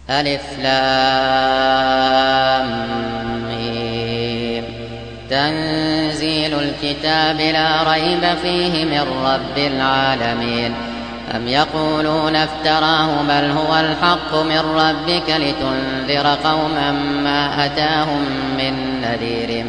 ألف لام ميم. تنزيل الكتاب لا ريب فيه من رب العالمين. أم يقولون افتراه بل هو الحق من ربك لتنذر قوما ما أتاهم من نذير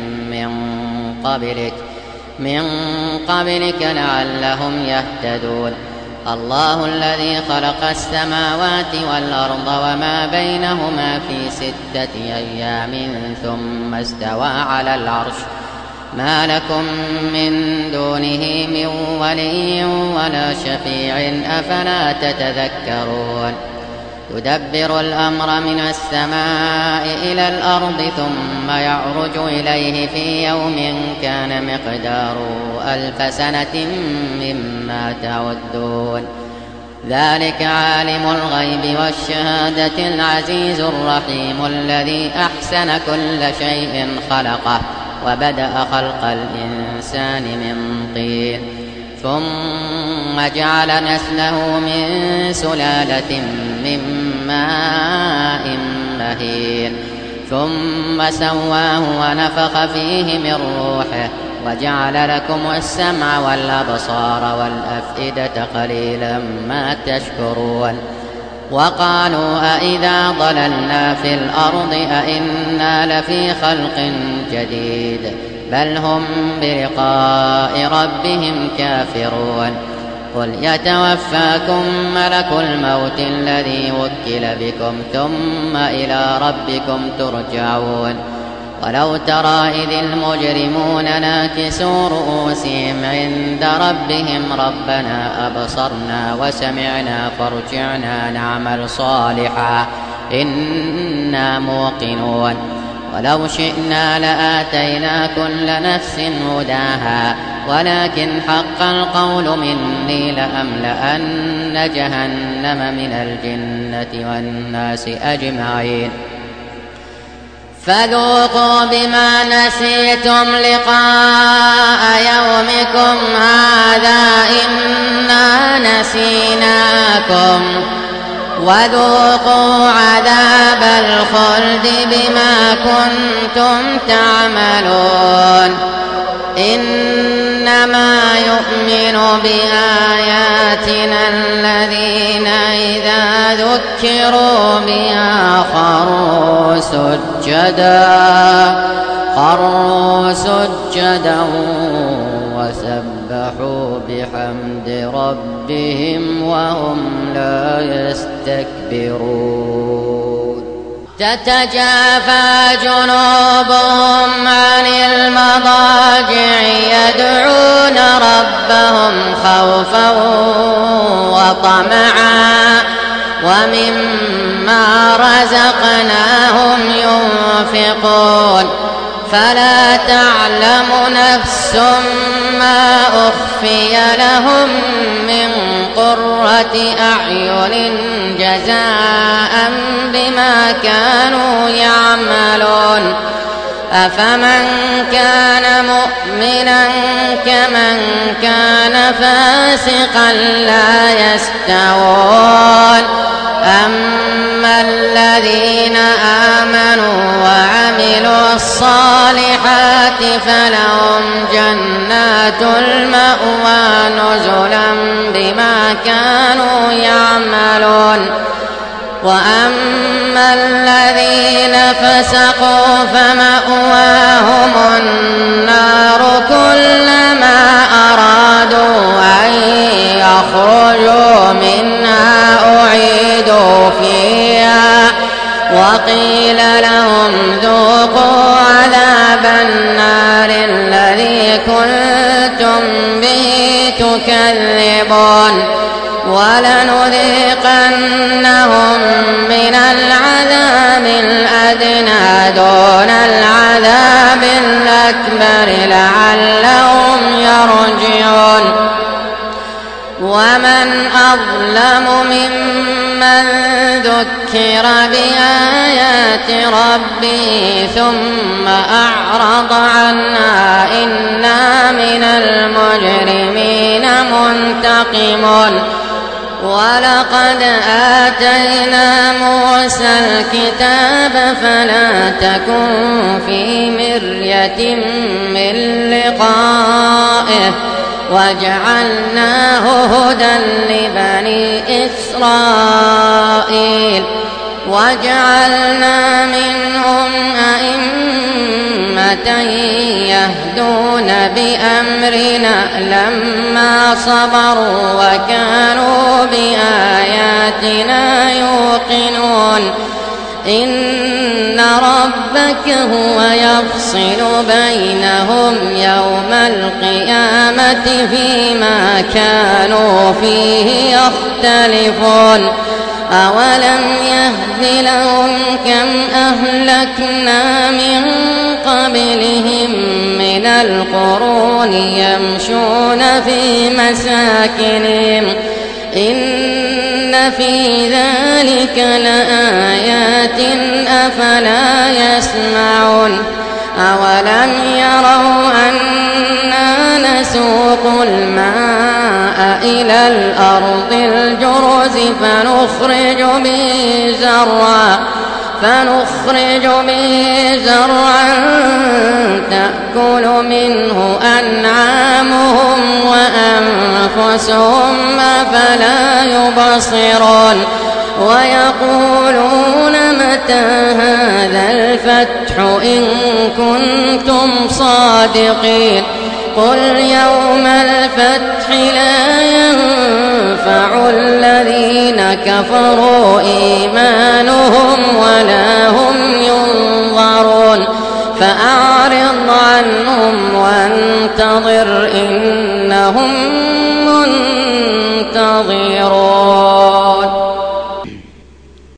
من قبلك لعلهم يهتدون. الله الذي خلق السماوات والأرض وما بينهما في 6 أيام ثم استوى على العرش. ما لكم من دونه من ولي ولا شفيع أفلا تتذكرون. يدبر الأمر من السماء إلى الأرض ثم يعرج إليه في يوم كان مقداره 1000 سنة مما تعدون. ذلك عالم الغيب والشهادة العزيز الرحيم الذي أحسن كل شيء خلقه وبدأ خلق الإنسان من طين ثم جعل نسله من سلالة من ماء مهين ثم سواه ونفخ فيه من روحه وجعل لكم السمع والأبصار والأفئدة قليلا ما تشكرون. وقالوا أإذا ضللنا في الأرض أإنا لفي خلق جديد بل هم بلقاء ربهم كافرون. قل يتوفاكم ملك الموت الذي وكل بكم ثم إلى ربكم ترجعون. ولو ترى إذ المجرمون ناكسوا رؤوسهم عند ربهم ربنا أبصرنا وسمعنا فارجعنا نعمل صالحا إنا موقنون. ولو شئنا لآتينا كل نفس هداها ولكن حق القول مني لأملأن جهنم من الجنة والناس أجمعين. فذوقوا بما نسيتم لقاء يومكم هذا إنا نسيناكم وذوقوا عذاب الخلد بما كنتم تعملون. إنما يؤمن بآياتنا الذين إذا ذكروا بها خروا سجدا وسبحوا بحمد ربهم وهم لا يستكبرون. تتجافى جنوبهم عن المضاجع يدعون ربهم خوفا وطمعا ومما رزقناهم ينفقون. فلا تعلم نفس ما أخفي لهم من قرة أعين جزاء بما كانوا يعملون. أفمن كان مؤمنا كمن كان فاسقا لا يستوون. أما الذين آمنوا وعملوا الصالحات فلهم جنات المأوى نزلا بما كانوا يعملون. وأما الذين فسقوا فمأواهم النار كلما أرادوا أن يخرجوا منها أعيدوا فيها وقيل لهم ذوقوا عذاب النار الذي كنتم به تكذبون. ولنذيقنهم من العذاب الأدنى دون العذاب الأكبر لعلهم يرجعون. ومن أظلم ممن ذكر بآيات ربه ثم أعرض عنها إنا من المجرمين منتقمون. ولقد آتينا موسى ورث الكتاب فلا تكن في مرية من لقائه وجعلناه هدى لبني إسرائيل وجعلنا منهم أئمة يهدون بأمرنا لما صبروا وكانوا بآياتنا يوقنون إن ربك هو يفصل بينهم يوم القيامة فيما كانوا فيه يختلفون أولم يهد لهم كم أهلكنا من قبلهم من القرون يمشون في مساكنهم إن في ذلك لآيات أفلا يسمعون أولم يروا أنا نسوق الماء إلى الأرض الجرز فنخرج به زرعا تأكل منه أنعامهم وأنفسهم أفلا يبصرون ويقولون متى هذا الفتح إن كنتم صادقين قل يوم الفتح لا ينفع الذين كفروا إيمانهم ولا هم ينظرون فأعرض عنهم وانتظر